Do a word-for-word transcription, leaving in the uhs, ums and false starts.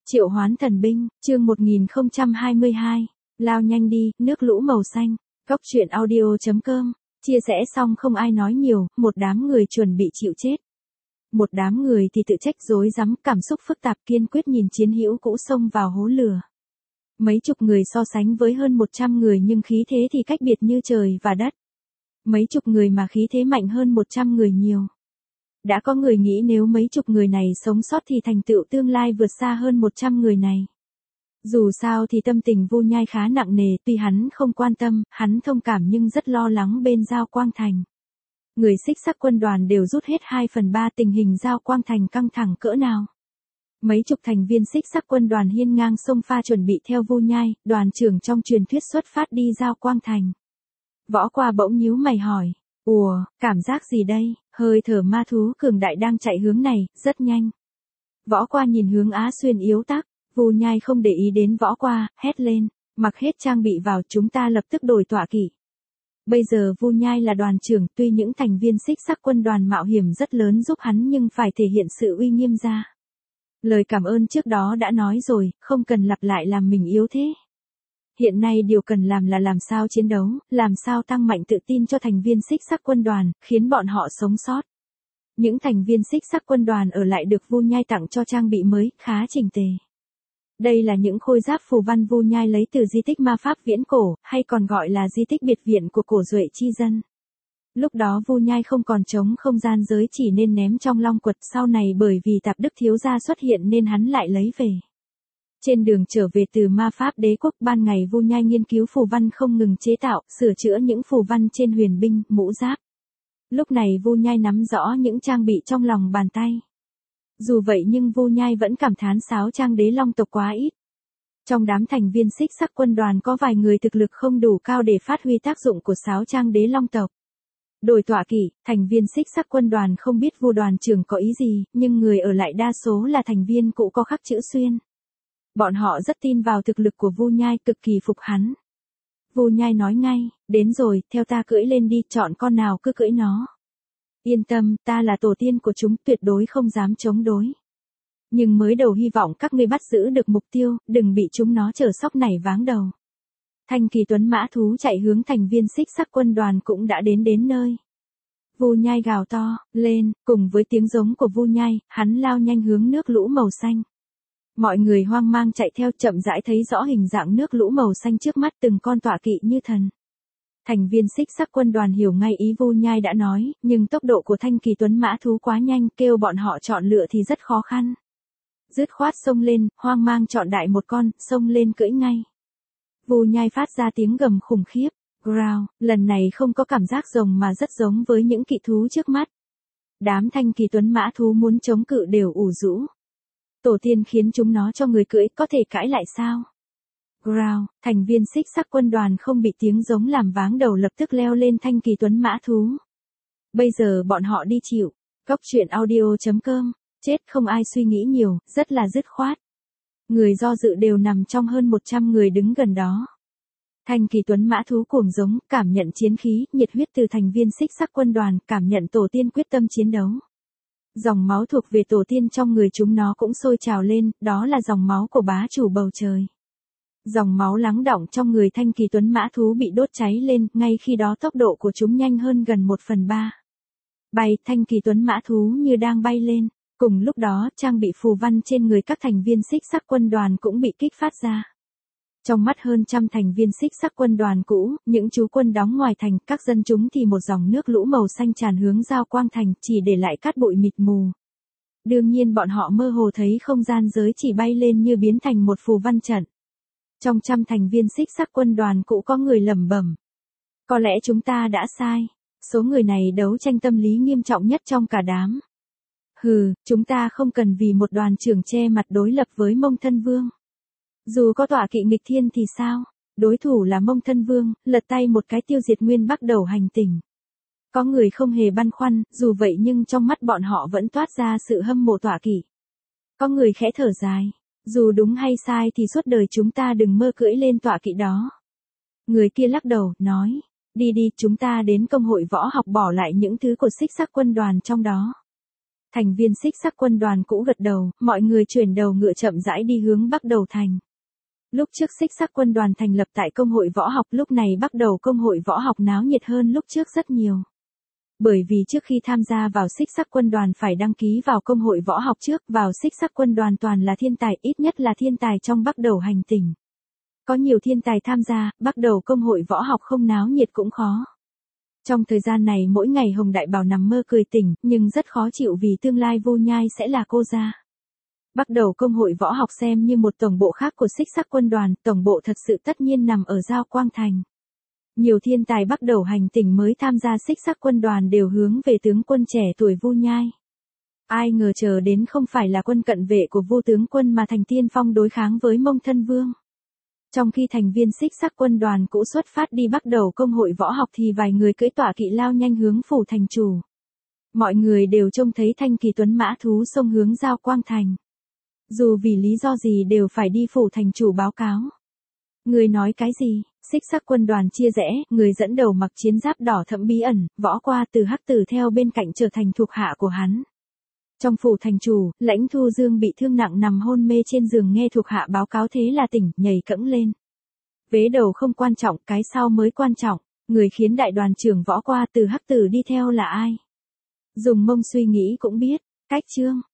Triệu hoán thần binh, chương một nghìn không trăm hai mươi hai. Lao nhanh đi, nước lũ màu xanh. Góc truyện audio chấm com. Chia sẻ xong không ai nói nhiều, một đám người chuẩn bị chịu chết. Một đám người thì tự trách rối rắm, cảm xúc phức tạp, kiên quyết nhìn chiến hữu cũ xông vào hố lửa. Mấy chục người so sánh với hơn một trăm người nhưng khí thế thì cách biệt như trời và đất. Mấy chục người mà khí thế mạnh hơn một trăm người nhiều. Đã có người nghĩ nếu mấy chục người này sống sót thì thành tựu tương lai vượt xa hơn một trăm người này. Dù sao thì tâm tình Vu Nhai khá nặng nề, tuy hắn không quan tâm, hắn thông cảm nhưng rất lo lắng bên Giao Quang Thành. Người Xích Sắc quân đoàn đều rút hết hai phần ba, tình hình Giao Quang Thành căng thẳng cỡ nào. Mấy chục thành viên Xích Sắc quân đoàn hiên ngang xông pha chuẩn bị theo Vu Nhai, đoàn trưởng trong truyền thuyết xuất phát đi Giao Quang Thành. Võ Qua bỗng nhíu mày hỏi, ủa, cảm giác gì đây? Hơi thở ma thú cường đại đang chạy hướng này, rất nhanh. Võ Qua nhìn hướng Á Xuyên yếu tắc, Vu Nhai không để ý đến Võ Qua, hét lên, mặc hết trang bị vào, chúng ta lập tức đổi tọa kỵ. Bây giờ Vu Nhai là đoàn trưởng, tuy những thành viên Xích Sắc quân đoàn mạo hiểm rất lớn giúp hắn nhưng phải thể hiện sự uy nghiêm ra. Lời cảm ơn trước đó đã nói rồi, không cần lặp lại làm mình yếu thế. Hiện nay điều cần làm là làm sao chiến đấu, làm sao tăng mạnh tự tin cho thành viên Xích Sắc quân đoàn, khiến bọn họ sống sót. Những thành viên Xích Sắc quân đoàn ở lại được Vu Nhai tặng cho trang bị mới, khá chỉnh tề. Đây là những khôi giáp phù văn Vu Nhai lấy từ di tích ma pháp viễn cổ, hay còn gọi là di tích biệt viện của cổ Duệ chi dân. Lúc đó Vu Nhai không còn trống không gian giới chỉ nên ném trong long quật, sau này bởi vì Tạp Đức thiếu gia xuất hiện nên hắn lại lấy về. Trên đường trở về từ ma pháp đế quốc, ban ngày Vu Nhai nghiên cứu phù văn không ngừng chế tạo, sửa chữa những phù văn trên huyền binh, mũ giáp. Lúc này Vu Nhai nắm rõ những trang bị trong lòng bàn tay. Dù vậy nhưng Vu Nhai vẫn cảm thán sáo trang đế long tộc quá ít. Trong đám thành viên Xích Sắc quân đoàn có vài người thực lực không đủ cao để phát huy tác dụng của sáo trang đế long tộc. Đổi tọa kỵ, thành viên Xích Sắc quân đoàn không biết Vu đoàn trưởng có ý gì, nhưng người ở lại đa số là thành viên cũ có khắc chữ xuyên. Bọn họ rất tin vào thực lực của Vu Nhai, cực kỳ phục hắn. Vu Nhai nói ngay, đến rồi, theo ta cưỡi lên đi, chọn con nào cứ cưỡi nó. Yên tâm, ta là tổ tiên của chúng, tuyệt đối không dám chống đối. Nhưng mới đầu hy vọng các ngươi bắt giữ được mục tiêu, đừng bị chúng nó chở sóc nảy váng đầu. Thanh Kỳ Tuấn mã thú chạy hướng thành viên Xích Sắc quân đoàn cũng đã đến đến nơi. Vu Nhai gào to, lên, cùng với tiếng giống của Vu Nhai, hắn lao nhanh hướng nước lũ màu xanh. Mọi người hoang mang chạy theo, chậm rãi thấy rõ hình dạng nước lũ màu xanh trước mắt, từng con tọa kỵ như thần. Thành viên Xích Sắc quân đoàn hiểu ngay ý Vu Nhai đã nói, nhưng tốc độ của Thanh Kỳ Tuấn mã thú quá nhanh, kêu bọn họ chọn lựa thì rất khó khăn. Dứt khoát xông lên, hoang mang chọn đại một con, xông lên cưỡi ngay. Vu Nhai phát ra tiếng gầm khủng khiếp, growl, lần này không có cảm giác rồng mà rất giống với những kỵ thú trước mắt. Đám Thanh Kỳ Tuấn mã thú muốn chống cự đều ủ rũ. Tổ tiên khiến chúng nó cho người cưỡi, có thể cãi lại sao? Growl, thành viên Xích Sắc quân đoàn không bị tiếng giống làm váng đầu lập tức leo lên Thanh Kỳ Tuấn mã thú. Bây giờ bọn họ đi chịu. Góc truyện audio chấm com. Chết không ai suy nghĩ nhiều, rất là dứt khoát. Người do dự đều nằm trong hơn một trăm người đứng gần đó. Thanh Kỳ Tuấn mã thú cuồng giống, cảm nhận chiến khí, nhiệt huyết từ thành viên Xích Sắc quân đoàn, cảm nhận tổ tiên quyết tâm chiến đấu. Dòng máu thuộc về tổ tiên trong người chúng nó cũng sôi trào lên, đó là dòng máu của bá chủ bầu trời. Dòng máu lắng đọng trong người Thanh Kỳ Tuấn mã thú bị đốt cháy lên, ngay khi đó tốc độ của chúng nhanh hơn gần một phần ba. Bay, Thanh Kỳ Tuấn mã thú như đang bay lên. Cùng lúc đó, trang bị phù văn trên người các thành viên Xích Sắc quân đoàn cũng bị kích phát ra. Trong mắt hơn trăm thành viên Xích Sắc quân đoàn cũ, những chú quân đóng ngoài thành, các dân chúng thì một dòng nước lũ màu xanh tràn hướng Giao Quang Thành, chỉ để lại cát bụi mịt mù. Đương nhiên bọn họ mơ hồ thấy không gian giới chỉ bay lên như biến thành một phù văn trận. Trong trăm thành viên Xích Sắc quân đoàn cũ có người lẩm bẩm. Có lẽ chúng ta đã sai. Số người này đấu tranh tâm lý nghiêm trọng nhất trong cả đám. Hừ, chúng ta không cần vì một đoàn trưởng che mặt đối lập với Mông Thân Vương. Dù có tọa kỵ nghịch thiên thì sao? Đối thủ là Mông Thân Vương, lật tay một cái tiêu diệt nguyên Bắc đầu hành tinh. Có người không hề băn khoăn, dù vậy nhưng trong mắt bọn họ vẫn toát ra sự hâm mộ tọa kỵ. Có người khẽ thở dài, dù đúng hay sai thì suốt đời chúng ta đừng mơ cưỡi lên tọa kỵ đó. Người kia lắc đầu, nói, đi đi, chúng ta đến công hội võ học bỏ lại những thứ của Xích Sắc quân đoàn trong đó. Thành viên xích sắc quân đoàn cũ gật đầu, mọi người chuyển đầu ngựa chậm rãi đi hướng Bắc Đầu Thành. Lúc trước xích sắc quân đoàn thành lập tại công hội võ học, lúc này Bắc Đầu công hội võ học náo nhiệt hơn lúc trước rất nhiều. Bởi vì trước khi tham gia vào xích sắc quân đoàn phải đăng ký vào công hội võ học trước, vào xích sắc quân đoàn toàn là thiên tài, ít nhất là thiên tài trong Bắc Đầu hành tinh. Có nhiều thiên tài tham gia, Bắc Đầu công hội võ học không náo nhiệt cũng khó. Trong thời gian này mỗi ngày Hồng Đại Bảo nằm mơ cười tỉnh, nhưng rất khó chịu vì tương lai Vô Nhai sẽ là cô gia. Bắc Đầu công hội võ học xem như một tổng bộ khác của xích sắc quân đoàn, tổng bộ thật sự tất nhiên nằm ở Giao Quang Thành. Nhiều thiên tài Bắc Đầu hành tinh mới tham gia xích sắc quân đoàn đều hướng về tướng quân trẻ tuổi Vô Nhai. Ai ngờ chờ đến không phải là quân cận vệ của Vô tướng quân mà thành tiên phong đối kháng với Mông Thân Vương. Trong khi thành viên xích sắc quân đoàn cũ xuất phát đi Bắc Đầu công hội võ học thì vài người cưỡi tọa kỵ lao nhanh hướng phủ thành chủ. Mọi người đều trông thấy thanh kỳ tuấn mã thú xông hướng Giao Quang Thành. Dù vì lý do gì đều phải đi phủ thành chủ báo cáo. Người nói cái gì? Xích sắc quân đoàn chia rẽ, người dẫn đầu mặc chiến giáp đỏ thẫm bí ẩn, võ qua từ hắc tử theo bên cạnh trở thành thuộc hạ của hắn. Trong phủ thành chủ, Lãnh Thu Dương bị thương nặng nằm hôn mê trên giường nghe thuộc hạ báo cáo thế là tỉnh, nhảy cẫng lên. Vế đầu không quan trọng, cái sau mới quan trọng, người khiến đại đoàn trưởng võ qua từ hắc tử đi theo là ai? Dùng mông suy nghĩ cũng biết, cách chương.